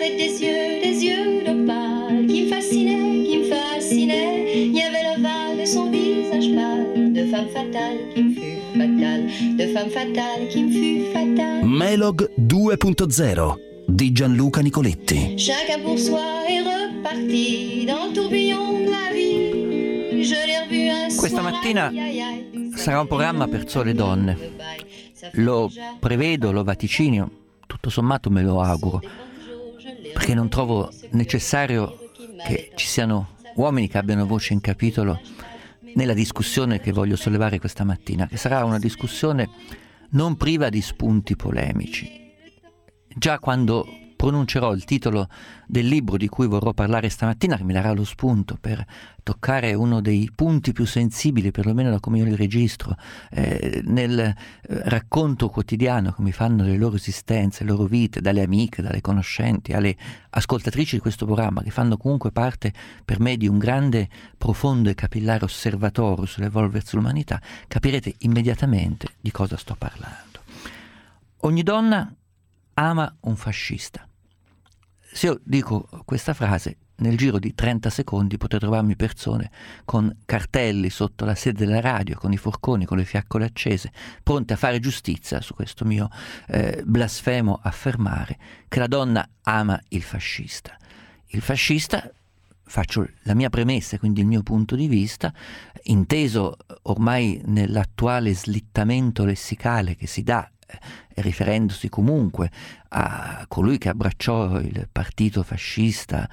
avait des yeux d'opale qui me fascinaient. Il y avait l'ovale de son visage pâle, de femme fatale qui me fut fatale, de femme fatale qui me fut fatale. Melog 2.0 di Gianluca Nicoletti. Chacun pour soi est reparti dans le tourbillon de la vie. Je l'ai revu un soir. Questa mattina sarà un programma per sole donne. Lo prevedo, lo vaticinio, tutto sommato me lo auguro, perché non trovo necessario che ci siano uomini che abbiano voce in capitolo nella discussione che voglio sollevare questa mattina, che sarà una discussione non priva di spunti polemici. Già quando pronuncerò il titolo del libro di cui vorrò parlare stamattina, che mi darà lo spunto per toccare uno dei punti più sensibili, perlomeno da come io li registro, nel racconto quotidiano che mi fanno delle loro esistenze, le loro vite, dalle amiche, dalle conoscenti, alle ascoltatrici di questo programma, che fanno comunque parte per me di un grande, profondo e capillare osservatorio sull'evolversi dell'umanità, capirete immediatamente di cosa sto parlando. Ogni donna ama un fascista. Se io dico questa frase, nel giro di 30 secondi potrei trovarmi persone con cartelli sotto la sede della radio, con i forconi, con le fiaccole accese, pronte a fare giustizia su questo mio blasfemo affermare che la donna ama il fascista. Il fascista, faccio la mia premessa, quindi il mio punto di vista, inteso ormai nell'attuale slittamento lessicale che si dà, riferendosi comunque a colui che abbracciò il partito fascista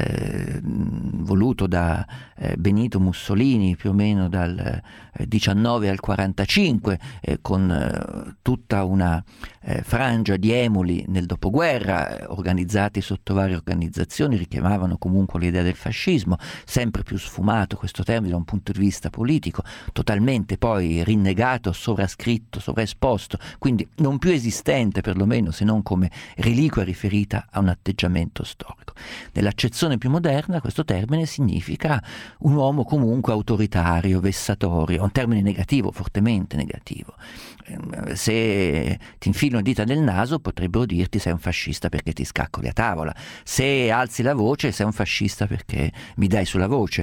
voluto da Benito Mussolini più o meno dal 19 al 45, con tutta una frangia di emuli nel dopoguerra, organizzati sotto varie organizzazioni, richiamavano comunque l'idea del fascismo, sempre più sfumato questo termine da un punto di vista politico, totalmente poi rinnegato, sovrascritto, sovraesposto, quindi non più esistente perlomeno se non come reliquia riferita a un atteggiamento storico. Nell'accezione più moderna questo termine significa un uomo comunque autoritario, vessatorio, un termine negativo, fortemente negativo. Se ti infili una dita nel naso potrebbero dirti sei un fascista perché ti scaccoli a tavola, se alzi la voce sei un fascista perché mi dai sulla voce,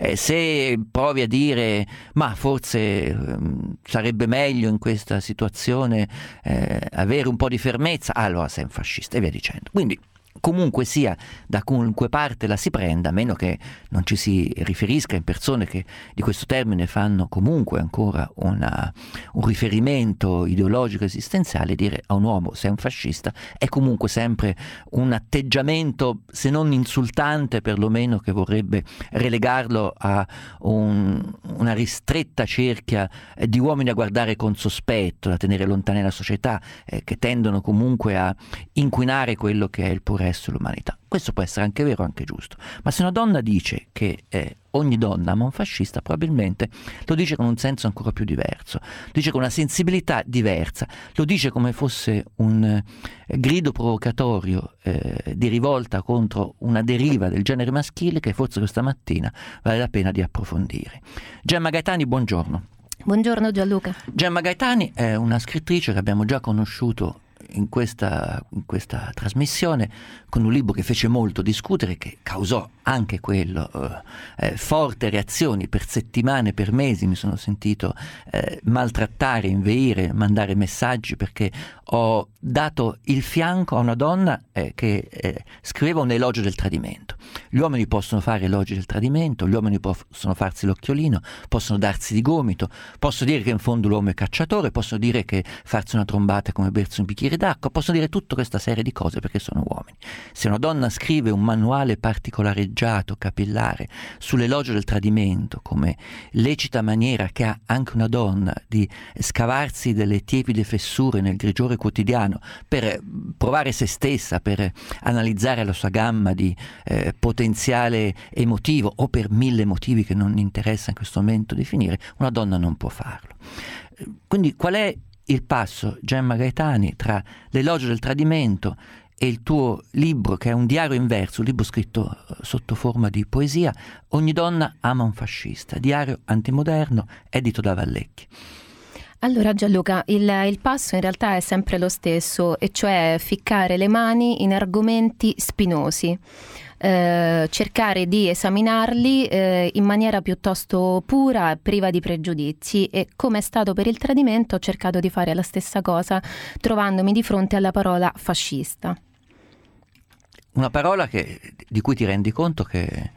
se provi a dire ma forse sarebbe meglio in questa situazione avere un po' di fermezza, allora sei un fascista e via dicendo. Quindi comunque sia, da qualunque parte la si prenda, a meno che non ci si riferisca in persone che di questo termine fanno comunque ancora un riferimento ideologico esistenziale, dire a un uomo sei un fascista è comunque sempre un atteggiamento, se non insultante, perlomeno che vorrebbe relegarlo a una ristretta cerchia di uomini a guardare con sospetto, da tenere lontani dalla società, che tendono comunque a inquinare quello che è il puro resto dell'umanità. Questo può essere anche vero, anche giusto, ma se una donna dice che ogni donna ama un fascista, probabilmente lo dice con un senso ancora più diverso, lo dice con una sensibilità diversa, lo dice come fosse un grido provocatorio di rivolta contro una deriva del genere maschile che forse questa mattina vale la pena di approfondire. Gemma Gaetani, buongiorno. Buongiorno Gianluca. Gemma Gaetani è una scrittrice che abbiamo già conosciuto in questa trasmissione con un libro che fece molto discutere, che causò anche quello forti reazioni. Per settimane, per mesi mi sono sentito maltrattare, inveire, mandare messaggi perché ho dato il fianco a una donna che scriveva un elogio del tradimento. Gli uomini possono fare elogi del tradimento, gli uomini possono farsi l'occhiolino, possono darsi di gomito, possono dire che in fondo l'uomo è cacciatore, possono dire che farsi una trombata è come bersi un bicchiere d'acqua, possono dire tutta questa serie di cose perché sono uomini. Se una donna scrive un manuale particolareggiato, capillare, sull'elogio del tradimento come lecita maniera che ha anche una donna di scavarsi delle tiepide fessure nel grigiore quotidiano per provare se stessa, per analizzare la sua gamma di potenziale emotivo o per 1000 motivi che non interessa in questo momento definire, una donna non può farlo. Quindi qual è il passo, Gemma Gaetani, tra l'elogio del tradimento e il tuo libro, che è un diario inverso, un libro scritto sotto forma di poesia, Ogni donna ama un fascista, diario antimoderno, edito da Vallecchi? Allora Gianluca, il passo in realtà è sempre lo stesso, e cioè ficcare le mani in argomenti spinosi. Cercare di esaminarli in maniera piuttosto pura, priva di pregiudizi, e come è stato per il tradimento ho cercato di fare la stessa cosa trovandomi di fronte alla parola fascista. Una parola di cui ti rendi conto che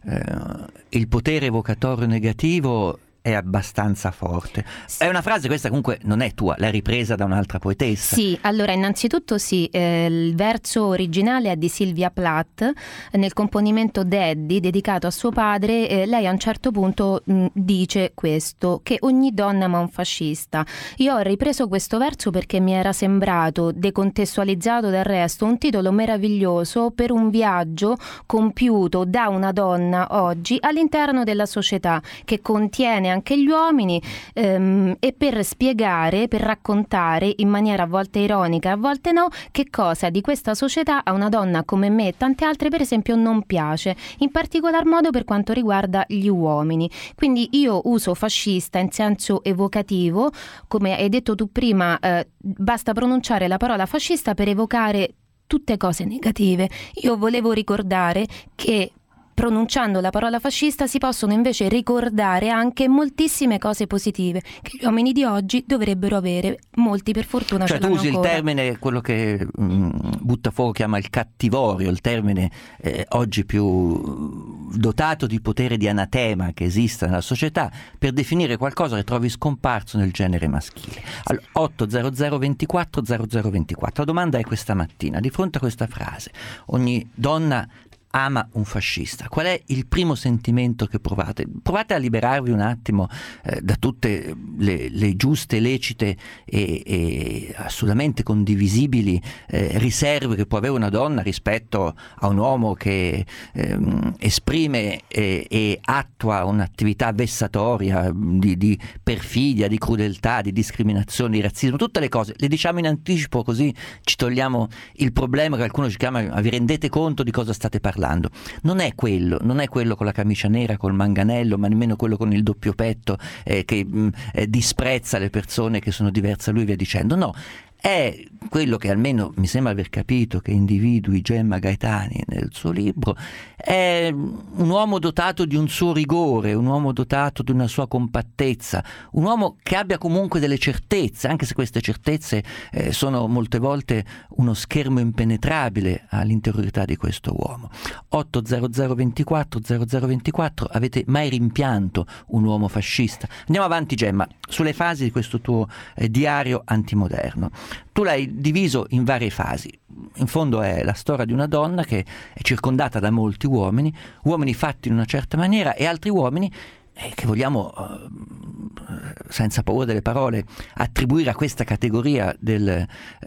il potere evocatorio negativo è abbastanza forte. È una frase, questa comunque non è tua, l'hai ripresa da un'altra poetessa. Sì, allora innanzitutto sì, il verso originale è di Sylvia Plath, nel componimento Daddy dedicato a suo padre, lei a un certo punto dice questo, che ogni donna ama un fascista. Io ho ripreso questo verso perché mi era sembrato, decontestualizzato del resto, un titolo meraviglioso per un viaggio compiuto da una donna oggi all'interno della società, che contiene anche gli uomini, e per spiegare, per raccontare in maniera a volte ironica, a volte no, che cosa di questa società a una donna come me e tante altre per esempio non piace, in particolar modo per quanto riguarda gli uomini. Quindi io uso fascista in senso evocativo, come hai detto tu prima, basta pronunciare la parola fascista per evocare tutte cose negative. Io volevo ricordare che pronunciando la parola fascista si possono invece ricordare anche moltissime cose positive che gli uomini di oggi dovrebbero avere, molti per fortuna cioè ce l'hanno ancora. Tu usi il termine, quello che Buttafuoco chiama il cattivorio, il termine oggi più dotato di potere di anatema che esista nella società, per definire qualcosa che trovi scomparso nel genere maschile. Allora, 800 24 0024. La domanda è questa mattina, di fronte a questa frase: ogni donna ama un fascista, qual è il primo sentimento che provate? Provate a liberarvi un attimo da tutte le giuste, lecite e assolutamente condivisibili riserve che può avere una donna rispetto a un uomo che esprime e attua un'attività vessatoria di perfidia, di crudeltà, di discriminazione, di razzismo, tutte le cose. Le diciamo in anticipo, così ci togliamo il problema che qualcuno ci chiama: vi rendete conto di cosa state parlando? Non è quello con la camicia nera, col manganello, ma nemmeno quello con il doppio petto che disprezza le persone che sono diverse a lui, via dicendo. No, è quello che almeno mi sembra aver capito che individui Gemma Gaetani nel suo libro, è un uomo dotato di un suo rigore, un uomo dotato di una sua compattezza, un uomo che abbia comunque delle certezze, anche se queste certezze sono molte volte uno schermo impenetrabile all'interiorità di questo uomo. 800 24 0024. Avete mai rimpianto un uomo fascista? Andiamo avanti, Gemma, sulle fasi di questo tuo diario antimoderno. Tu l'hai diviso in varie fasi. In fondo è la storia di una donna che è circondata da molti uomini fatti in una certa maniera, e altri uomini che vogliamo, senza paura delle parole, attribuire a questa categoria del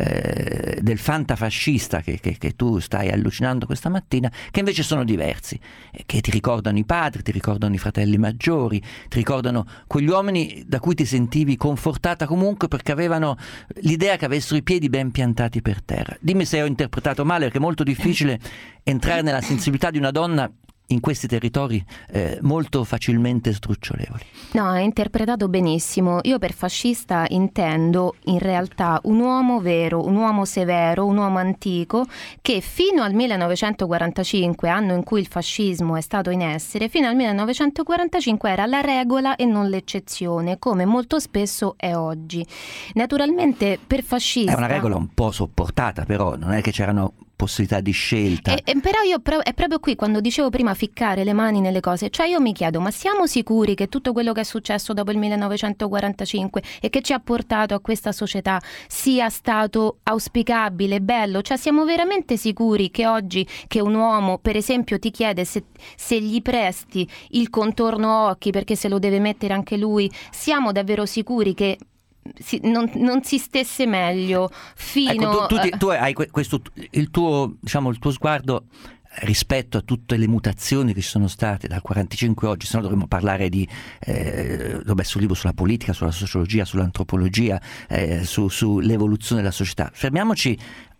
fantafascista che tu stai allucinando questa mattina, che invece sono diversi, che ti ricordano i padri, ti ricordano i fratelli maggiori, ti ricordano quegli uomini da cui ti sentivi confortata comunque perché avevano l'idea che avessero i piedi ben piantati per terra. Dimmi se ho interpretato male, perché è molto difficile entrare nella sensibilità di una donna in questi territori molto facilmente strucciolevoli. No, hai interpretato benissimo. Io per fascista intendo in realtà un uomo vero, un uomo severo, un uomo antico, che fino al 1945, anno in cui il fascismo è stato in essere, fino al 1945 era la regola e non l'eccezione, come molto spesso è oggi. Naturalmente per fascista è una regola un po' sopportata, però non è che c'erano possibilità di scelta. Però è proprio qui, quando dicevo prima ficcare le mani nelle cose, cioè io mi chiedo: ma siamo sicuri che tutto quello che è successo dopo il 1945 e che ci ha portato a questa società sia stato auspicabile, bello? Cioè siamo veramente sicuri che oggi, che un uomo per esempio ti chiede se gli presti il contorno occhi perché se lo deve mettere anche lui, siamo davvero sicuri che non si stesse meglio fino tu hai questo, il tuo sguardo rispetto a tutte le mutazioni che ci sono state dal 45 oggi, se no dovremmo parlare di sul libro sulla politica, sulla sociologia, sull'antropologia, sull'evoluzione della società. Fermiamoci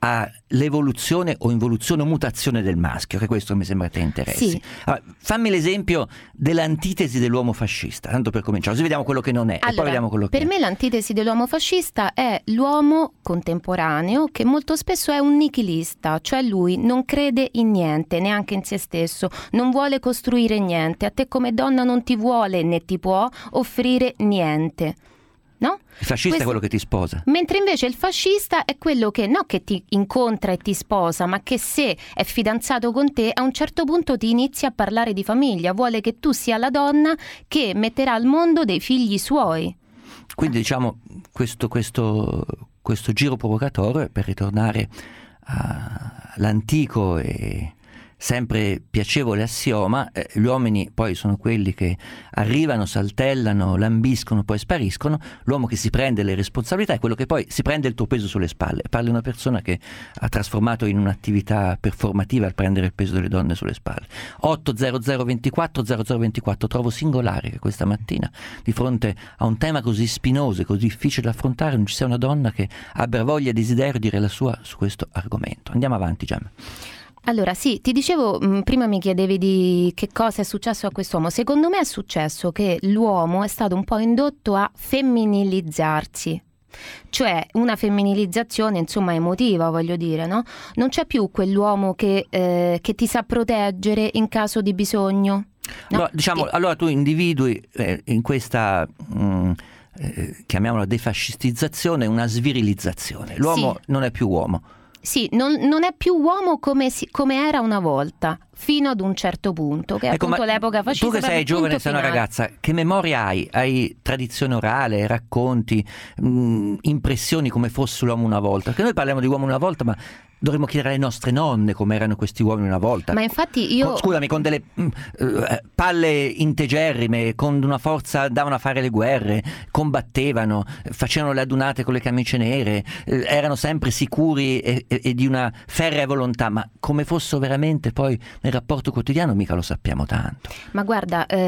all'evoluzione o involuzione o mutazione del maschio, che questo mi sembra te interessi. Sì. Allora, fammi l'esempio dell'antitesi dell'uomo fascista, tanto per cominciare, così vediamo quello che non è, allora, e poi vediamo quello che per è. me l'antitesi dell'uomo fascista è l'uomo contemporaneo che molto spesso è un nichilista, cioè lui non crede in niente, neanche in se stesso, non vuole costruire niente, a te come donna non ti vuole né ti può offrire niente. No? Il fascista è quello che ti sposa. Mentre invece il fascista è quello che no che ti incontra e ti sposa, ma che se è fidanzato con te a un certo punto ti inizia a parlare di famiglia, vuole che tu sia la donna che metterà al mondo dei figli suoi. Quindi diciamo questo giro provocatorio, per ritornare all'antico e sempre piacevole assioma, gli uomini poi sono quelli che arrivano, saltellano, lambiscono, poi spariscono. L'uomo che si prende le responsabilità è quello che poi si prende il tuo peso sulle spalle. Parli di una persona che ha trasformato in un'attività performativa il prendere il peso delle donne sulle spalle. 80024 trovo singolare che questa mattina, di fronte a un tema così spinoso e così difficile da affrontare, non ci sia una donna che abbia voglia e desiderio di dire la sua su questo argomento. Andiamo avanti, Gemma. Allora sì, ti dicevo, prima mi chiedevi di che cosa è successo a quest'uomo. Secondo me è successo che l'uomo è stato un po' indotto a femminilizzarsi, cioè una femminilizzazione insomma emotiva, voglio dire, no? Non c'è più quell'uomo che ti sa proteggere in caso di bisogno. No? Allora, diciamo, allora tu individui in questa chiamiamola defascistizzazione una svirilizzazione. L'uomo non è più uomo. Sì, non è più uomo come era una volta, fino ad un certo punto, che è appunto l'epoca fascista. Tu che sei giovane, sei una ragazza, che memoria hai? Hai tradizione orale, racconti, impressioni come fosse l'uomo una volta? Perché noi parliamo di uomo una volta, ma dovremmo chiedere alle nostre nonne come erano questi uomini una volta. Ma infatti io... Scusami, con delle palle integerrime, con una forza, andavano a fare le guerre, combattevano, facevano le adunate con le camicie nere, erano sempre sicuri e di una ferrea volontà, ma come fossero veramente poi nel rapporto quotidiano mica lo sappiamo tanto. Ma guarda, tu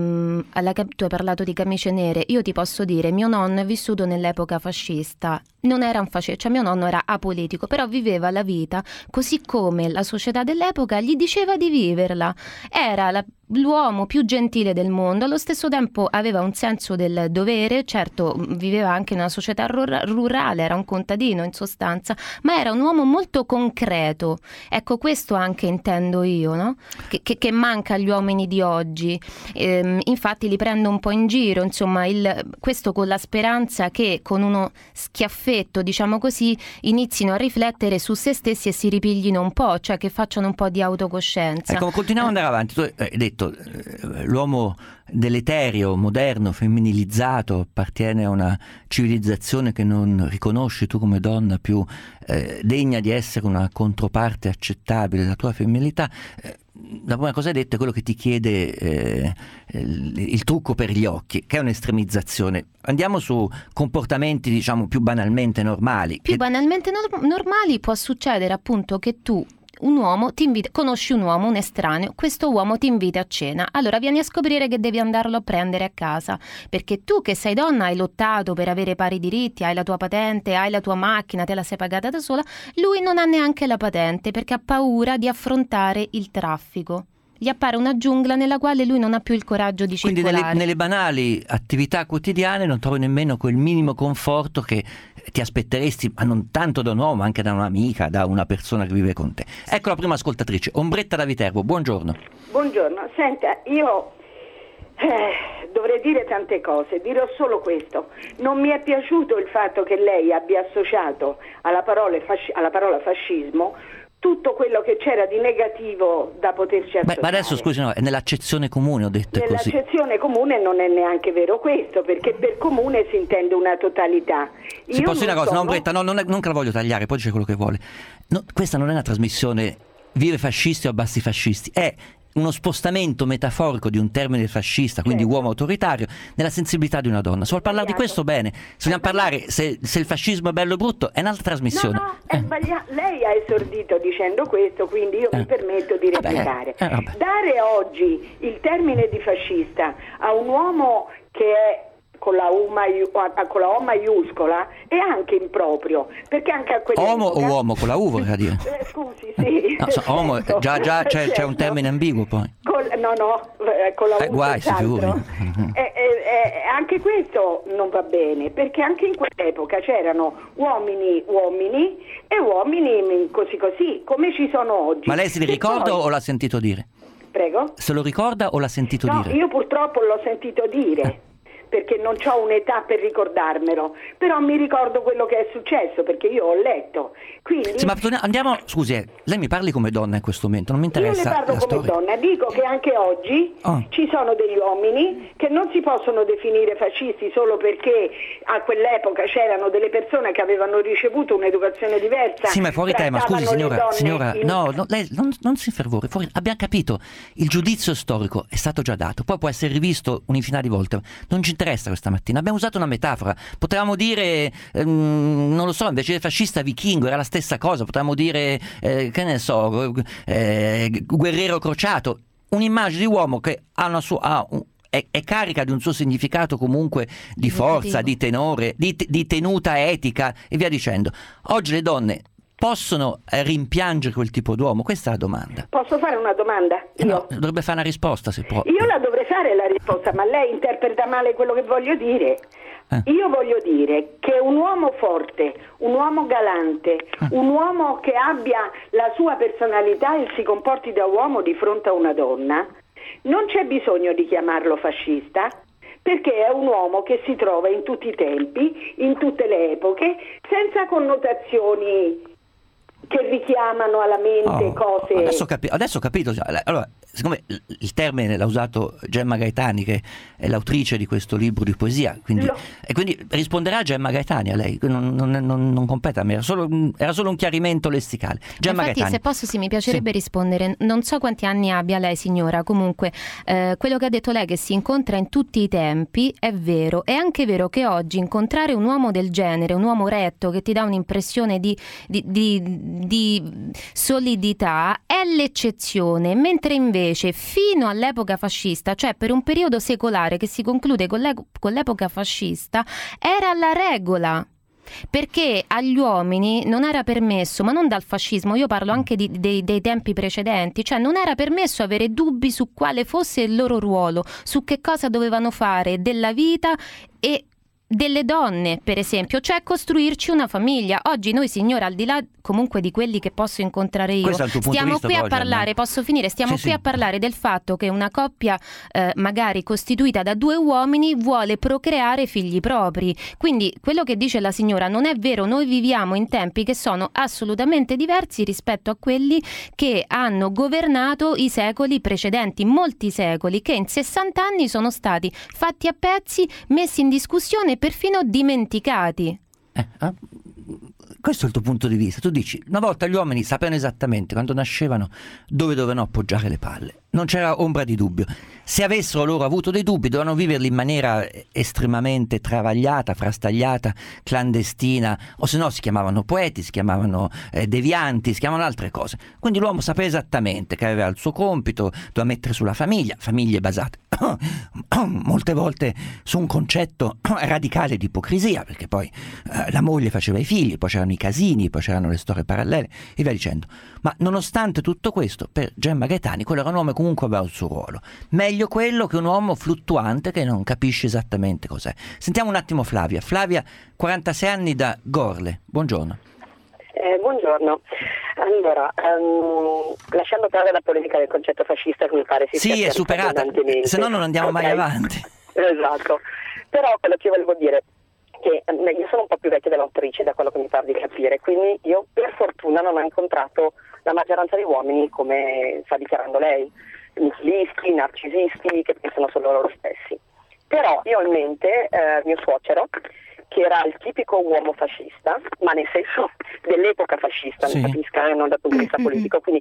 hai parlato di camicie nere, io ti posso dire, mio nonno è vissuto nell'epoca fascista, non era un fascista, cioè mio nonno era apolitico, però viveva la vita così come la società dell'epoca gli diceva di viverla. Era l'uomo più gentile del mondo, allo stesso tempo aveva un senso del dovere, certo viveva anche in una società rurale, era un contadino in sostanza, ma era un uomo molto concreto. Ecco, questo anche intendo io, no? Che manca agli uomini di oggi. Infatti li prendo un po' in giro, insomma, questo con la speranza che con uno schiaffetto, diciamo così, inizino a riflettere su se stessi e si ripiglino un po', cioè che facciano un po' di autocoscienza. Ecco, continuiamo ad andare avanti. Tu hai detto l'uomo deleterio, moderno, femminilizzato, appartiene a una civilizzazione che non riconosci tu come donna più degna di essere una controparte accettabile della tua femminilità. La prima cosa hai detto è quello che ti chiede il trucco per gli occhi, che è un'estremizzazione. Andiamo su comportamenti, diciamo, più banalmente normali. Banalmente normali può succedere appunto che tu, un uomo ti invita, conosci un uomo, un estraneo, questo uomo ti invita a cena, allora vieni a scoprire che devi andarlo a prendere a casa, perché tu che sei donna hai lottato per avere pari diritti, hai la tua patente, hai la tua macchina, te la sei pagata da sola, lui non ha neanche la patente perché ha paura di affrontare il traffico. Gli appare una giungla nella quale lui non ha più il coraggio di circolare. Quindi nelle banali attività quotidiane non trovi nemmeno quel minimo conforto che ti aspetteresti, ma non tanto da un uomo, ma anche da un'amica, da una persona che vive con te. Ecco la prima ascoltatrice, Ombretta da Viterbo, buongiorno. Buongiorno, senta, io dovrei dire tante cose, dirò solo questo. Non mi è piaciuto il fatto che lei abbia associato alla parola fascismo tutto quello che c'era di negativo da poterci associare. Ma adesso scusi, no, è nell'accezione comune, ho detto così. Nell'accezione comune non è neanche vero questo, perché per comune si intende una totalità. Se posso dire una cosa, no, Ombretta, non che la voglio tagliare, poi dice quello che vuole. No, questa non è una trasmissione vive fascisti o abbassi fascisti, è uno spostamento metaforico di un termine fascista, quindi uomo autoritario, nella sensibilità di una donna. Se vuol parlare di questo, bene. Se vogliamo parlare se il fascismo è bello o brutto, è un'altra trasmissione. No, è sbagliato. Lei ha esordito dicendo questo, quindi io mi permetto di replicare. Dare oggi il termine di fascista a un uomo che è con la O maiuscola è anche improprio, perché anche a quell'epoca... Omo o uomo con la U vorrei dire. Scusi, sì. No, omo, già c'è un termine ambiguo poi. Con la U guai, si figuri. Anche questo non va bene, perché anche in quell'epoca c'erano uomini e uomini così, come ci sono oggi. Ma lei se li ricorda o l'ha sentito dire? Prego? Se lo ricorda o l'ha sentito dire? No, io purtroppo l'ho sentito dire. Perché non ho un'età per ricordarmelo, però mi ricordo quello che è successo, perché io ho letto. Quindi... Sì, ma andiamo, scusi, lei mi parli come donna in questo momento, non mi interessa. Io le parlo come donna, dico che anche oggi ci sono degli uomini che non si possono definire fascisti solo perché a quell'epoca c'erano delle persone che avevano ricevuto un'educazione diversa. Sì, ma fuori tema, scusi signora, no, lei non si fervori, abbiamo capito, il giudizio storico è stato già dato, poi può essere rivisto un'infinità di volte, non ci interessa questa mattina, abbiamo usato una metafora, potevamo dire non lo so, invece del fascista vichingo era la stessa cosa, potevamo dire che ne so, guerriero crociato, un'immagine di uomo che è carica di un suo significato comunque di forza, di tenore, di tenuta etica e via dicendo. Oggi le donne possono rimpiangere quel tipo d'uomo? Questa è la domanda. Posso fare una domanda? No, dovrebbe fare una risposta se può. Io la dovrei fare la risposta, ma lei interpreta male quello che voglio dire. Io voglio dire che un uomo forte, un uomo galante, un uomo che abbia la sua personalità e si comporti da uomo di fronte a una donna, non c'è bisogno di chiamarlo fascista, perché è un uomo che si trova in tutti i tempi, in tutte le epoche, senza connotazioni che richiamano alla mente cose... Adesso ho capito. Allora, siccome il termine l'ha usato Gemma Gaetani, che è l'autrice di questo libro di poesia, quindi risponderà Gemma Gaetani a lei, non compete a me, era solo un chiarimento lessicale. Gemma Infatti, Gaetani. se posso, mi piacerebbe rispondere. Non so quanti anni abbia lei, signora, comunque quello che ha detto lei, che si incontra in tutti i tempi, è vero. È anche vero che oggi incontrare un uomo del genere, un uomo retto che ti dà un'impressione di solidità, è l'eccezione, mentre invece fino all'epoca fascista, cioè per un periodo secolare che si conclude con l'epoca fascista, era la regola. Perché agli uomini non era permesso, ma non dal fascismo, io parlo anche dei tempi precedenti, cioè non era permesso avere dubbi su quale fosse il loro ruolo, su che cosa dovevano fare della vita e delle donne, per esempio, cioè costruirci una famiglia. Oggi noi, signora, al di là comunque di quelli che posso incontrare io, stiamo qui a parlare, posso finire? Stiamo qui a parlare del fatto che una coppia magari costituita da due uomini vuole procreare figli propri. Quindi quello che dice la signora non è vero, noi viviamo in tempi che sono assolutamente diversi rispetto a quelli che hanno governato i secoli precedenti, molti secoli che in 60 anni sono stati fatti a pezzi, messi in discussione, perfino dimenticati. Questo è il tuo punto di vista. Tu dici, una volta gli uomini sapevano esattamente quando nascevano dove dovevano appoggiare le palle, non c'era ombra di dubbio. Se avessero loro avuto dei dubbi dovevano viverli in maniera estremamente travagliata, frastagliata, clandestina, o se no si chiamavano poeti, si chiamavano devianti, si chiamavano altre cose. Quindi l'uomo sapeva esattamente che aveva il suo compito, doveva mettere sulla famiglie basate molte volte su un concetto radicale di ipocrisia, perché poi la moglie faceva i figli, poi c'erano i casini, poi c'erano le storie parallele e via dicendo. Ma nonostante tutto questo, per Gemma Gaetani quello era un uomo che comunque aveva il suo ruolo. Meglio quello che un uomo fluttuante che non capisce esattamente cos'è. Sentiamo un attimo Flavia. Flavia, 46 anni da Gorle. Buongiorno. Buongiorno. Allora, lasciando perdere la polemica del concetto fascista, che mi pare è superata, se no non andiamo mai avanti. Esatto. Però quello che volevo dire che io sono un po' più vecchia dell'autrice, da quello che mi pare di capire, quindi io per fortuna non ho incontrato la maggioranza degli uomini come sta dichiarando lei, nihilisti, narcisisti che pensano solo loro stessi. Però io ho in mente mio suocero, che era il tipico uomo fascista, ma nel senso dell'epoca fascista, sì. Mi capisca, non dal punto di vista politico, quindi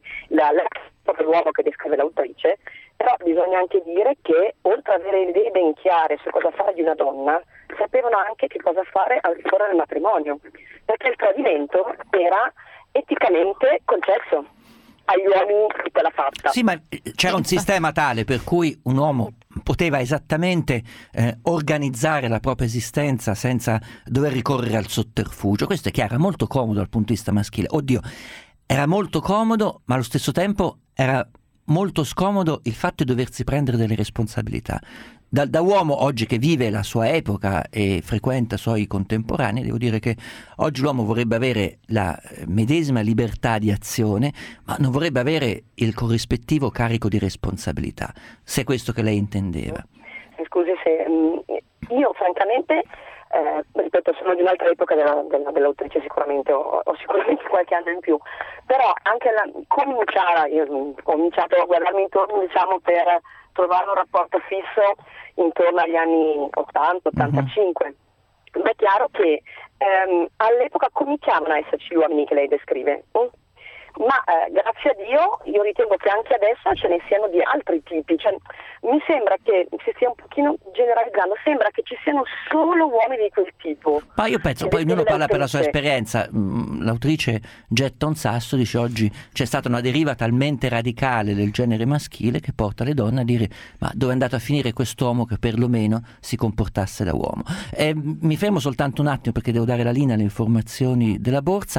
l'uomo che descrive l'autrice. Però bisogna anche dire che oltre ad avere idee ben chiare su cosa fare di una donna, sapevano anche che cosa fare al di fuori del matrimonio, perché il tradimento era eticamente concesso agli uomini di quella fatta. Sì, ma c'era un sistema tale per cui un uomo poteva esattamente organizzare la propria esistenza senza dover ricorrere al sotterfugio. Questo è chiaro, era molto comodo dal punto di vista maschile. Oddio, era molto comodo, ma allo stesso tempo era molto scomodo il fatto di doversi prendere delle responsabilità. Da uomo oggi che vive la sua epoca e frequenta i suoi contemporanei, devo dire che oggi l'uomo vorrebbe avere la medesima libertà di azione, ma non vorrebbe avere il corrispettivo carico di responsabilità, se è questo che lei intendeva. Scusi se io francamente ripeto, sono di un'altra epoca dell'autrice, sicuramente ho sicuramente qualche anno in più, però anche io ho cominciato a guardarmi intorno, diciamo, per trovare un rapporto fisso intorno agli anni 80-85. È chiaro che all'epoca cominciavano a esserci gli uomini che lei descrive, ma grazie a Dio io ritengo che anche adesso ce ne siano di altri tipi, cioè, mi sembra che si stia un pochino generalizzando, sembra che ci siano solo uomini di quel tipo. Ma io penso, poi ognuno parla per la sua esperienza. L'autrice getta un sasso, dice oggi c'è stata una deriva talmente radicale del genere maschile che porta le donne a dire ma dove è andato a finire quest'uomo che perlomeno si comportasse da uomo. Mi fermo soltanto un attimo perché devo dare la linea alle informazioni della borsa.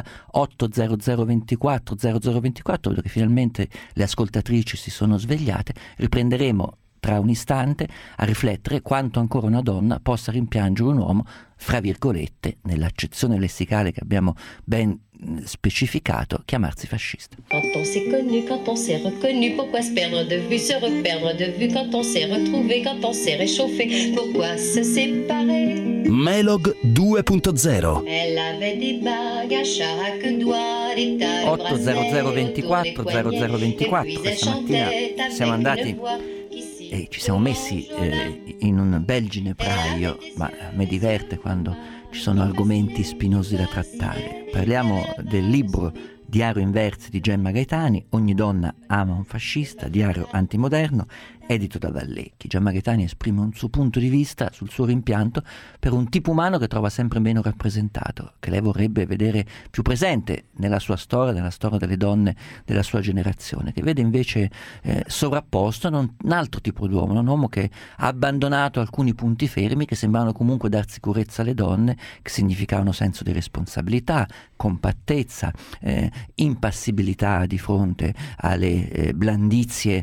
80024 0024, vedo che finalmente le ascoltatrici si sono svegliate. Riprenderemo tra un istante a riflettere quanto ancora una donna possa rimpiangere un uomo, fra virgolette, nell'accezione lessicale che abbiamo ben specificato, chiamarsi fascista. Quand on s'est connu, quand on s'est reconnu, pourquoi se perdre de vue, se reperdre de vue, quand on s'est retrouvé, quand on s'est réchauffé, pourquoi se séparer? Melog 2.0. Elle avait des bagues à chaque doigt, des tailles 80024 0024. Questa mattina siamo andati e ci siamo messi in un bel ginepraio, ma a me diverte quando ci sono argomenti spinosi da trattare. Parliamo del libro Diario in versi di Gemma Gaetani, Ogni donna ama un fascista, diario antimoderno, edito da Vallecchi. Gemma Gaetani esprime un suo punto di vista sul suo rimpianto per un tipo umano che trova sempre meno rappresentato, che lei vorrebbe vedere più presente nella sua storia, nella storia delle donne della sua generazione, che vede invece sovrapposto un altro tipo di uomo, un uomo che ha abbandonato alcuni punti fermi che sembravano comunque dar sicurezza alle donne, che significavano senso di responsabilità, compattezza, impassibilità di fronte alle blandizie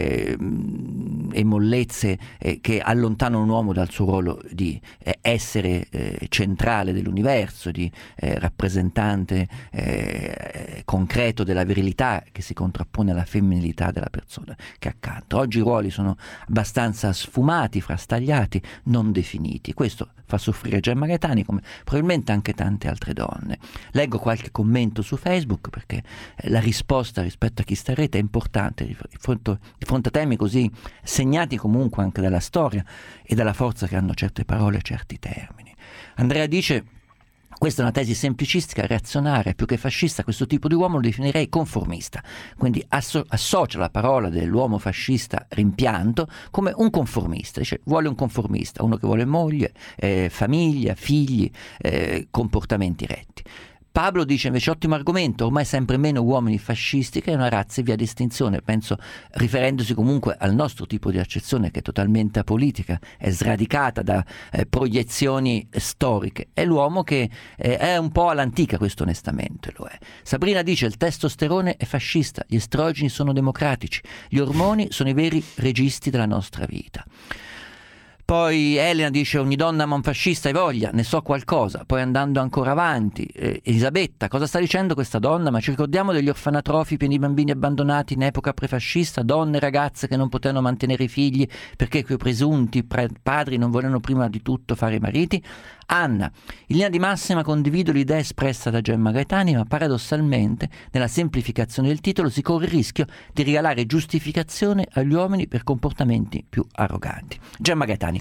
e mollezze che allontanano un uomo dal suo ruolo di essere centrale dell'universo, di rappresentante concreto della virilità che si contrappone alla femminilità della persona che è accanto. Oggi i ruoli sono abbastanza sfumati, frastagliati, non definiti. Questo fa soffrire Gemma Gaetani come probabilmente anche tante altre donne. Leggo qualche commento su Facebook perché la risposta rispetto a chi sta in rete è importante di fronte a temi così segnati comunque anche dalla storia e dalla forza che hanno certe parole e certi termini. Andrea dice: questa è una tesi semplicistica, reazionaria, più che fascista. Questo tipo di uomo lo definirei conformista, quindi associa la parola dell'uomo fascista rimpianto come un conformista, dice vuole un conformista, uno che vuole moglie, famiglia, figli, comportamenti retti. Pablo dice invece ottimo argomento, ormai sempre meno uomini fascisti, che è una razza in via di estinzione, penso riferendosi comunque al nostro tipo di accezione che è totalmente apolitica, è sradicata da proiezioni storiche, è l'uomo che è un po' all'antica, questo onestamente lo è. Sabrina dice il testosterone è fascista, gli estrogeni sono democratici, gli ormoni sono i veri registi della nostra vita. Poi Elena dice ogni donna ama un fascista, hai voglia, ne so qualcosa. Poi andando ancora avanti, Elisabetta, cosa sta dicendo questa donna? Ma ci ricordiamo degli orfanatrofi pieni di bambini abbandonati in epoca prefascista, donne e ragazze che non potevano mantenere i figli perché quei presunti padri non volevano prima di tutto fare i mariti? Anna, in linea di massima condivido l'idea espressa da Gemma Gaetani, ma paradossalmente nella semplificazione del titolo si corre il rischio di regalare giustificazione agli uomini per comportamenti più arroganti. Gemma Gaetani,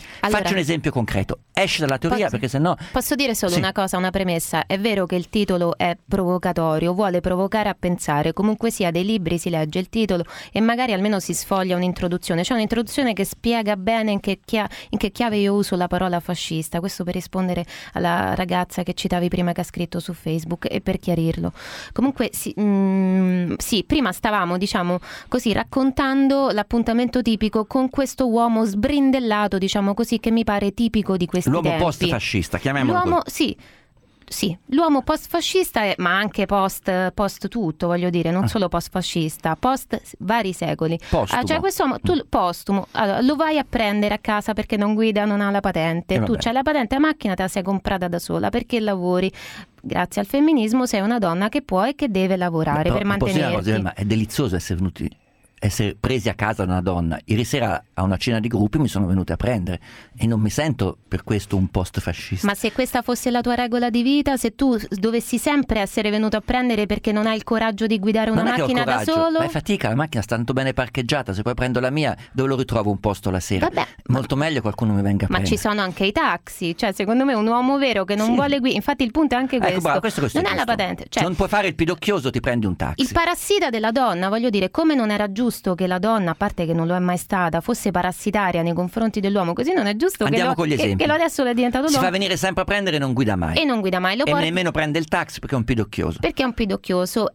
Allora, faccio un esempio concreto, esce dalla teoria perché sennò... Posso dire solo Sì. una cosa, una premessa? È vero che il titolo è provocatorio, vuole provocare a pensare, comunque sia dei libri si legge il titolo e magari almeno si sfoglia un'introduzione, c'è un'introduzione che spiega bene in che chiave io uso la parola fascista, questo per rispondere alla ragazza che citavi prima che ha scritto su Facebook e per chiarirlo. Comunque sì, prima stavamo diciamo così raccontando l'appuntamento tipico con questo uomo sbrindellato, diciamo così, che mi pare tipico di questi L'uomo tempi. post-fascista, chiamiamolo così. Sì, l'uomo post-fascista, ma anche post tutto, voglio dire, non solo post-fascista, post vari secoli. Postumo. Cioè quest'uomo, tu postumo, allora, lo vai a prendere a casa perché non guida, non ha la patente. Tu vabbè. c'hai la patente, la macchina te la sei comprata da sola perché lavori. Grazie al femminismo sei una donna che può e che deve lavorare Però per posso dire una mantenerti. cosa, ma è delizioso essere presi a casa da una donna. Ieri sera a una cena di gruppi mi sono venute a prendere e non mi sento per questo un post-fascista. Ma se questa fosse la tua regola di vita, se tu dovessi sempre essere venuto a prendere perché non hai il coraggio di guidare una non è che ho macchina da coraggio, solo, ma è fatica, la macchina sta tanto bene parcheggiata, se poi prendo la mia dove lo ritrovo un posto la sera? Vabbè, molto meglio qualcuno mi venga a ma prendere. ci sono anche i taxi, cioè secondo me un uomo vero che non Sì. vuole guidare, infatti il punto è anche questo, Ecco, bravo, questo non è ha la giusto. patente, cioè Non puoi fare il pidocchioso, ti prendi un taxi. il parassita della donna, voglio dire, come non era giusto che la donna, a parte che non lo è mai stata, fosse parassitaria nei confronti dell'uomo, così non è giusto Andiamo che, con gli esempi. che lo adesso è diventato Si l'uomo fa venire sempre a prendere e non guida mai. e non guida mai, lo E porti nemmeno prende il taxi perché è un pidocchioso. perché è un pidocchioso,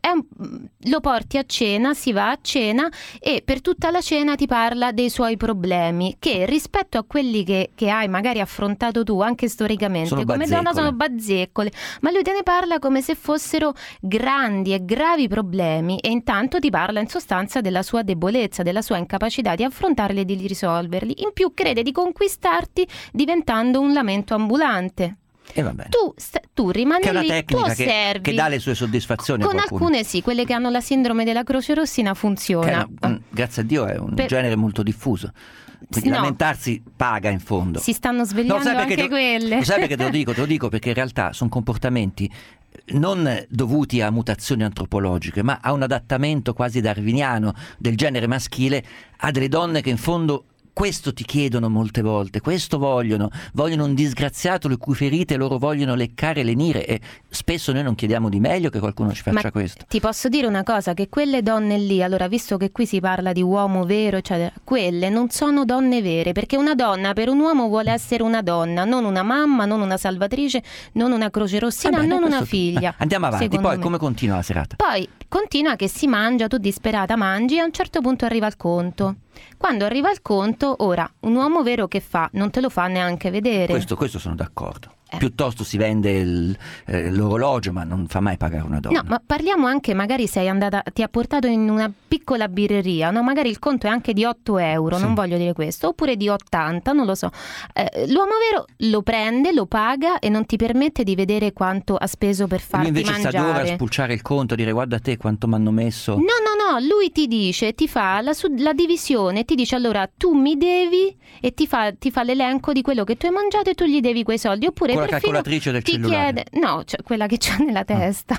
lo porti a cena, si va a cena e per tutta la cena ti parla dei suoi problemi che rispetto a quelli che hai magari affrontato tu anche storicamente Sono come donna bazzeccole. sono bazzeccole, ma lui te ne parla come se fossero grandi e gravi problemi e intanto ti parla in sostanza della sua debolezza, della sua incapacità di affrontarli e di risolverli, in più crede di conquistarti diventando un lamento ambulante. E va bene. Tu rimani Che è una lì, tu tecnica osservi. che dà le sue soddisfazioni a Con qualcuno. alcune sì, quelle che hanno la sindrome della Croce Rossina Che funziona. grazie a Dio è un Per- genere molto diffuso. Quindi No. lamentarsi paga in fondo. Si stanno svegliando sai perché anche quelle. Lo sai perché te lo dico? Te lo dico perché in realtà sono comportamenti non dovuti a mutazioni antropologiche, ma a un adattamento quasi darwiniano del genere maschile a delle donne che in fondo questo ti chiedono molte volte, questo vogliono un disgraziato le cui ferite loro vogliono leccare e lenire, e spesso noi non chiediamo di meglio che qualcuno ci faccia Ma questo. ti posso dire una cosa, che quelle donne lì, allora visto che qui si parla di uomo vero, eccetera, quelle non sono donne vere, perché una donna per un uomo vuole essere una donna, non una mamma, non una salvatrice, non una Croce Rossina, Va bene, non una questo- figlia. Andiamo avanti, secondo poi me. come continua la serata? Poi continua che si mangia, tu disperata mangi e a un certo punto arriva il conto. Quando arriva il conto, ora, un uomo vero che fa? Non te lo fa neanche vedere. Questo sono d'accordo. Piuttosto si vende l'orologio, ma non fa mai pagare una donna. No, ma parliamo anche, magari sei andata, ti ha portato in una piccola birreria, no? Magari il conto è anche di 8 euro, Sì. non voglio dire questo, oppure di 80, non lo so. L'uomo vero lo prende, lo paga e non ti permette di vedere quanto ha speso per Lui farti invece sta due ore a mangiare. spulciare il conto, a dire guarda te quanto mi hanno messo. No, lui ti dice, ti fa la divisione, ti dice allora tu mi devi e ti fa l'elenco di quello che tu hai mangiato e tu gli devi quei soldi, oppure Con la perfino calcolatrice del ti cellulare. chiede, no, cioè quella che c'ha nella testa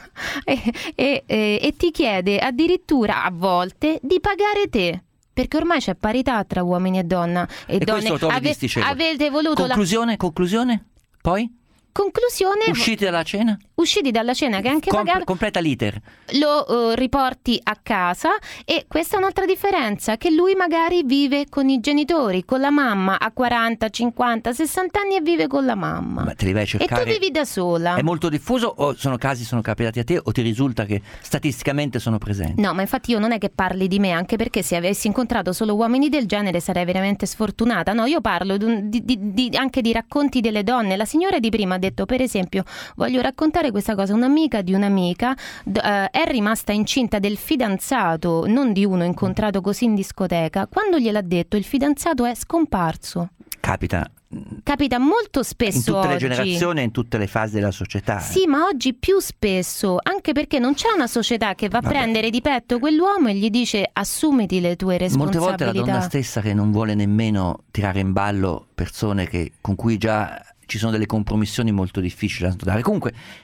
e ti chiede addirittura a volte di pagare te. Perché ormai c'è parità tra uomini e donna e donne. questo lo trovi disticevole. Avete voluto Conclusione? Poi? conclusione Usciti dalla cena? usciti dalla cena che è anche pagato, Completa l'iter. lo riporti a casa e questa è un'altra differenza, che lui magari vive con i genitori, con la mamma, ha 40, 50, 60 anni e vive con la mamma. Ma te li vai a E cercare? tu vivi da sola. È molto diffuso o sono capitati a te o ti risulta che statisticamente sono presenti? No, ma infatti io non è che parli di me, anche perché se avessi incontrato solo uomini del genere sarei veramente sfortunata. No, io parlo anche di racconti delle donne. La signora di prima ha detto, per esempio, voglio raccontare questa cosa, un'amica di un'amica è rimasta incinta del fidanzato, non di uno incontrato così in discoteca. Quando gliel'ha detto, il fidanzato è scomparso. Capita molto spesso in tutte le oggi. generazioni e in tutte le fasi della società. Sì, ma oggi più spesso, anche perché non c'è una società che va a prendere di petto quell'uomo e gli dice assumiti le tue responsabilità. Molte volte è la donna stessa che non vuole nemmeno tirare in ballo persone con cui già ci sono delle compromissioni molto difficili da sdare. Comunque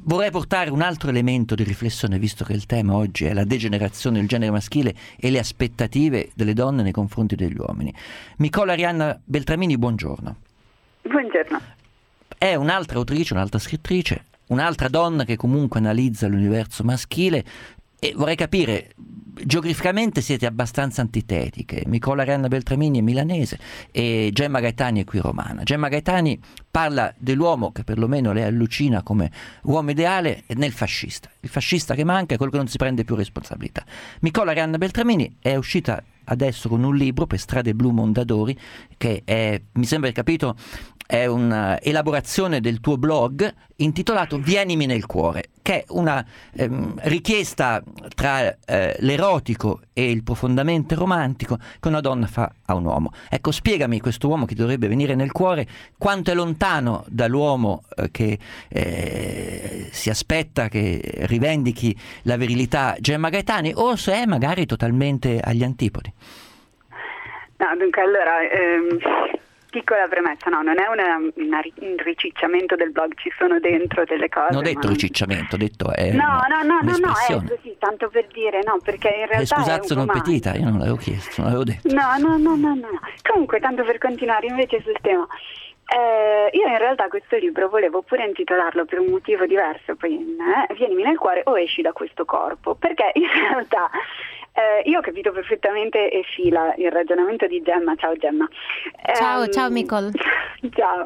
vorrei portare un altro elemento di riflessione, visto che il tema oggi è la degenerazione del genere maschile e le aspettative delle donne nei confronti degli uomini. Nicola Arianna Beltramini, buongiorno. Buongiorno. È un'altra autrice, un'altra scrittrice, un'altra donna che comunque analizza l'universo maschile, e vorrei capire, geograficamente siete abbastanza antitetiche. Nicola Arianna Beltramini è milanese e Gemma Gaetani è qui romana. Gemma Gaetani parla dell'uomo che perlomeno lei allucina come uomo ideale nel fascista. Il fascista che manca è quello che non si prende più responsabilità. Nicola Arianna Beltramini è uscita adesso con un libro per Strade Blu Mondadori che è, mi sembra di capito, è un'elaborazione del tuo blog intitolato Vienimi nel cuore, che è una richiesta tra l'erotico e il profondamente romantico che una donna fa a un uomo. Ecco, spiegami questo uomo che dovrebbe venire nel cuore, quanto è lontano dall'uomo che si aspetta che rivendichi la virilità Gemma Gaetani, o se è magari totalmente agli antipodi. No, dunque, allora, piccola premessa, no, non è un ricicciamento del blog, ci sono dentro delle cose. Non ho detto ricicciamento, ho detto no, è così, tanto per dire, no, perché in realtà scusazzo non petita, io non l'avevo chiesto, non l'avevo detto. No. Comunque, tanto per continuare invece sul tema, io in realtà questo libro volevo pure intitolarlo per un motivo diverso, poi Vienimi nel cuore o esci da questo corpo, perché in realtà io ho capito perfettamente e fila il ragionamento di Gemma. Ciao Gemma. Ciao Nicole. Ciao.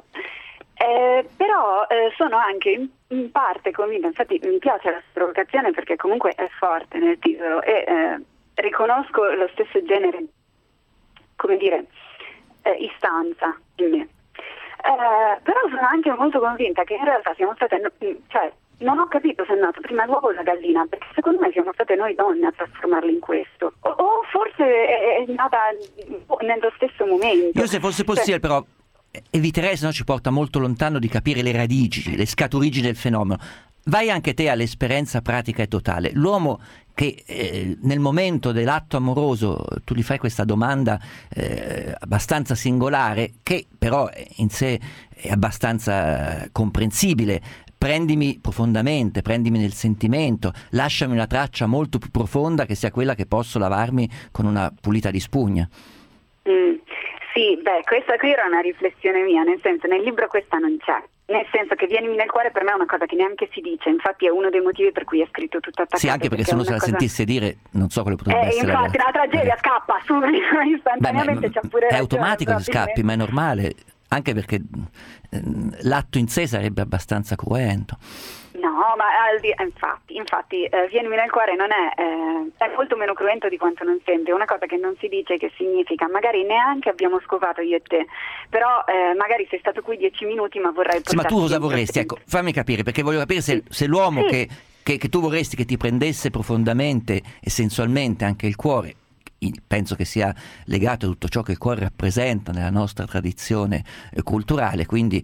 Però sono anche in parte convinta, infatti mi piace la provocazione perché comunque è forte nel titolo e riconosco lo stesso genere, come dire, istanza in me. Però sono anche molto convinta che in realtà siamo state, cioè non ho capito se è nato prima l'uovo o la gallina, perché secondo me siamo state noi donne a trasformarla in questo, o forse è nata nello stesso momento. Io, se fosse possibile, però eviterei, se no ci porta molto lontano, di capire le radici, le scaturigini del fenomeno. Vai anche te all'esperienza pratica e totale. L'uomo che nel momento dell'atto amoroso tu gli fai questa domanda abbastanza singolare, che però in sé è abbastanza comprensibile: prendimi profondamente, prendimi nel sentimento, lasciami una traccia molto più profonda che sia quella che posso lavarmi con una pulita di spugna. Sì, questa qui era una riflessione mia, nel senso, nel libro questa non c'è. Nel senso che Vienimi nel cuore per me è una cosa che neanche si dice, infatti è uno dei motivi per cui è scritto tutto attaccato. Sì, anche perché se uno se la sentisse dire, non so quale potrebbe essere. Infatti la tragedia scappa subito, istantaneamente. C'è pure è automatico che scappi, ma è normale, anche perché l'atto in sé sarebbe abbastanza cruento. No, ma infatti Vienimi nel cuore non è molto meno cruento di quanto non sembri, è una cosa che non si dice, che significa, magari neanche abbiamo scopato io e te, però magari sei stato qui 10 minuti ma vorrai portarti. Sì, ma tu cosa vorresti? Ecco, fammi capire, perché voglio capire se l'uomo che tu vorresti che ti prendesse profondamente e sensualmente anche il cuore, penso che sia legato a tutto ciò che il cuore rappresenta nella nostra tradizione culturale, quindi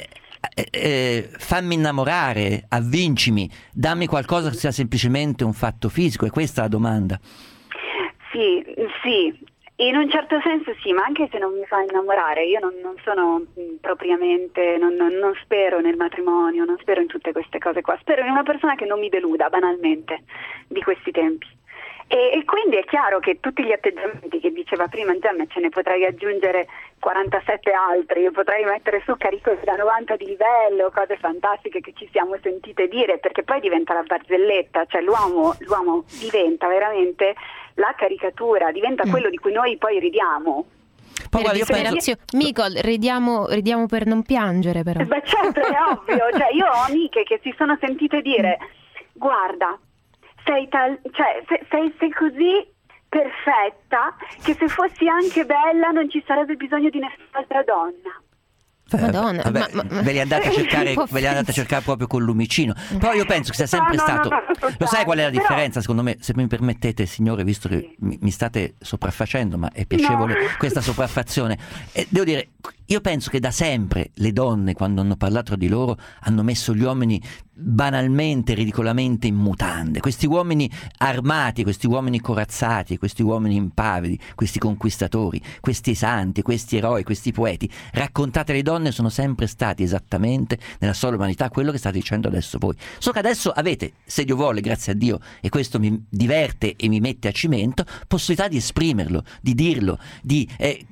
fammi innamorare, avvincimi, dammi qualcosa che sia semplicemente un fatto fisico, è questa la domanda. Sì, in un certo senso sì, ma anche se non mi fa innamorare, io non sono propriamente, non spero nel matrimonio, non spero in tutte queste cose qua, spero in una persona che non mi deluda banalmente di questi tempi. E quindi è chiaro che tutti gli atteggiamenti che diceva prima Gemma, ce ne potrei aggiungere 47 altri, io potrei mettere su carico da 90 di livello, cose fantastiche che ci siamo sentite dire, perché poi diventa la barzelletta, cioè l'uomo diventa veramente la caricatura, diventa quello di cui noi poi ridiamo. Poi Nicole, ridiamo per non piangere, però. Beh, certo, è ovvio, cioè io ho amiche che si sono sentite dire: guarda, sei così perfetta che se fossi anche bella non ci sarebbe bisogno di nessun'altra donna. Madonna, ve li andate a cercare proprio con lumicino. Però io penso che sia sempre stato. Lo sai qual è la differenza, secondo me, se mi permettete, signore, visto che mi state sopraffacendo, ma è piacevole questa sopraffazione. Devo dire, io penso che da sempre le donne, quando hanno parlato di loro, hanno messo gli uomini banalmente, ridicolamente in mutande, questi uomini armati, questi uomini corazzati, questi uomini impavidi, questi conquistatori, questi santi, questi eroi, questi poeti, raccontate alle donne, sono sempre stati esattamente nella storia dell'umanità quello che state dicendo adesso voi. So che adesso avete, se Dio vuole, grazie a Dio, e questo mi diverte e mi mette a cimento, possibilità di esprimerlo, di dirlo, di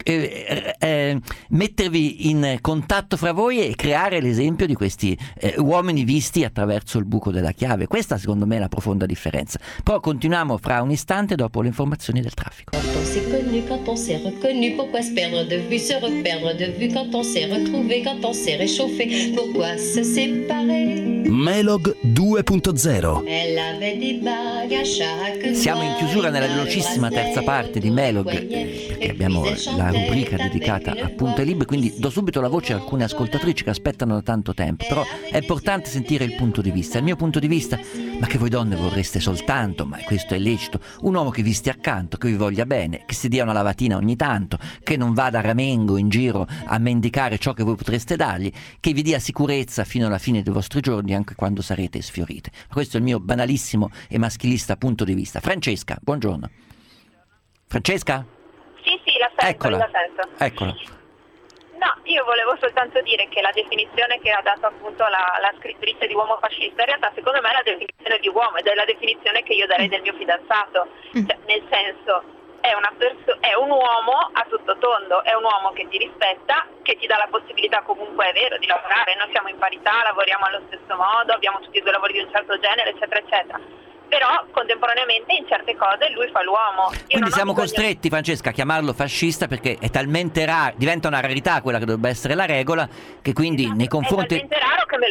mettervi in contatto fra voi e creare l'esempio di questi uomini visti attraverso il buco della chiave. Questa secondo me è la profonda differenza. Poi continuiamo fra un istante dopo le informazioni del traffico. Quand on s'est connu, quand on s'est reconnu, pourquoi se perdre de vue, se reperdre de vue, quand on s'est retrouvé, quand on s'est réchauffé, pourquoi se séparer? Melog 2.0. Elle avait des bagues à chaque Siamo in chiusura nella velocissima terza parte di Melog, perché abbiamo la rubrica dedicata a punte libere, quindi do subito la voce a alcune ascoltatrici che aspettano da tanto tempo, però è importante sentire il punto di vista. Il mio punto di vista, ma che voi donne vorreste soltanto, ma questo è lecito, un uomo che vi stia accanto, che vi voglia bene, che si dia una lavatina ogni tanto, che non vada a ramengo in giro a mendicare ciò che voi potreste dargli, che vi dia sicurezza fino alla fine dei vostri giorni, anche quando sarete sfiorite. Questo è il mio banalissimo e maschilista punto di vista. Francesca, buongiorno. Francesca? Sì, la sento, Eccola. la sento. Eccola. No, io volevo soltanto dire che la definizione che ha dato appunto la scrittrice di uomo fascista, in realtà secondo me è la definizione di uomo ed è la definizione che io darei del mio fidanzato. Cioè, nel senso, è un uomo a tutto tondo, è un uomo che ti rispetta, che ti dà la possibilità comunque, è vero, di lavorare. Noi siamo in parità, lavoriamo allo stesso modo, abbiamo tutti e due lavori di un certo genere, eccetera, eccetera. Però contemporaneamente in certe cose lui fa l'uomo. Quindi siamo costretti, Francesca, a chiamarlo fascista perché è talmente raro, diventa una rarità quella che dovrebbe essere la regola, che quindi nei confronti... È talmente raro che me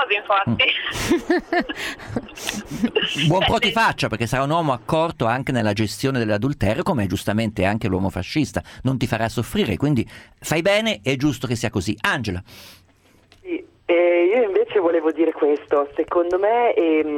lo sposi, infatti. Buon pro ti faccia, perché sarà un uomo accorto anche nella gestione dell'adulterio, come è giustamente anche l'uomo fascista, non ti farà soffrire, quindi fai bene, è giusto che sia così. Angela. Io invece volevo dire questo, secondo me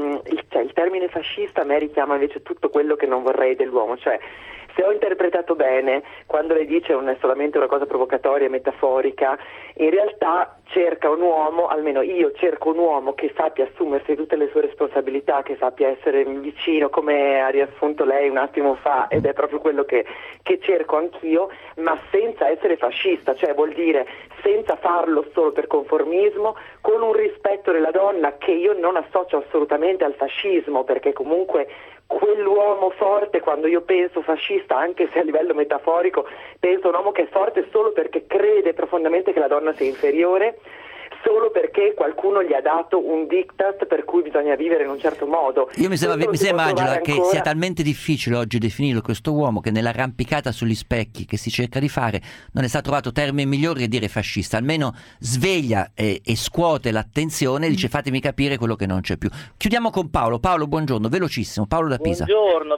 il termine fascista a me richiama invece tutto quello che non vorrei dell'uomo, cioè se ho interpretato bene, quando lei dice non è solamente una cosa provocatoria, metaforica, in realtà cerca un uomo, almeno io cerco un uomo che sappia assumersi tutte le sue responsabilità, che sappia essere vicino, come ha riassunto lei un attimo fa, ed è proprio quello che cerco anch'io, ma senza essere fascista, cioè vuol dire senza farlo solo per conformismo, con un rispetto della donna che io non associo assolutamente al fascismo, perché comunque quell'uomo forte, quando io penso fascista, anche se a livello metaforico, penso a un uomo che è forte solo perché crede profondamente che la donna sia inferiore, solo perché qualcuno gli ha dato un diktat per cui bisogna vivere in un certo modo. Mi sembra Angela che sia talmente difficile oggi definirlo questo uomo, che nell'arrampicata sugli specchi che si cerca di fare non è stato trovato termine migliore che dire fascista. Almeno sveglia e scuote l'attenzione e dice fatemi capire quello che non c'è più. Chiudiamo con Paolo. Paolo, buongiorno, velocissimo. Paolo da Pisa. Buongiorno,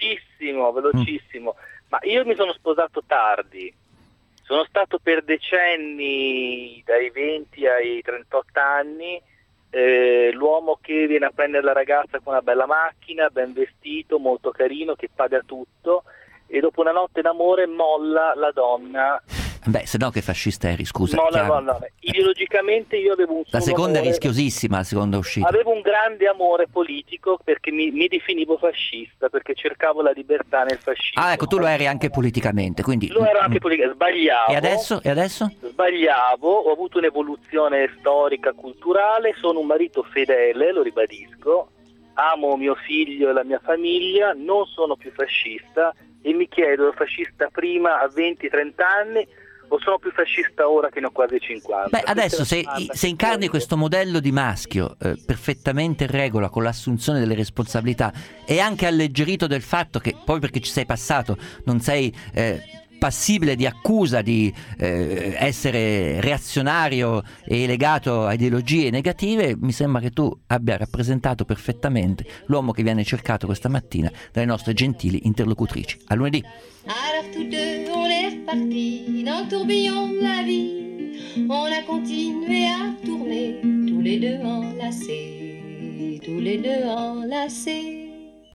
velocissimo. Ma io mi sono sposato tardi. Sono stato per decenni, dai 20 ai 38 anni, l'uomo che viene a prendere la ragazza con una bella macchina, ben vestito, molto carino, che paga tutto, e dopo una notte d'amore molla la donna. Beh, se no che fascista eri, scusa. No. Ideologicamente io avevo un La seconda amore, è rischiosissima, la seconda uscita. Avevo un grande amore politico perché mi definivo fascista, perché cercavo la libertà nel fascismo. Ah, ecco, tu lo eri anche politicamente, quindi... Lo ero anche politicamente, sbagliavo. E adesso? Sbagliavo, ho avuto un'evoluzione storica, culturale, sono un marito fedele, lo ribadisco, amo mio figlio e la mia famiglia, non sono più fascista e mi chiedo, ero fascista prima a 20-30 anni o sono più fascista ora che ne ho quasi 50? Beh, adesso se incarni questo modello di maschio perfettamente in regola con l'assunzione delle responsabilità e anche alleggerito del fatto che poi perché ci sei passato non sei passibile di accusa di essere reazionario e legato a ideologie negative, mi sembra che tu abbia rappresentato perfettamente l'uomo che viene cercato questa mattina dalle nostre gentili interlocutrici. A lunedì. Alors tous deux, on est repartis dans le tourbillon de la vie. On a continué à tourner, tous les deux enlacés, tous les deux enlacés.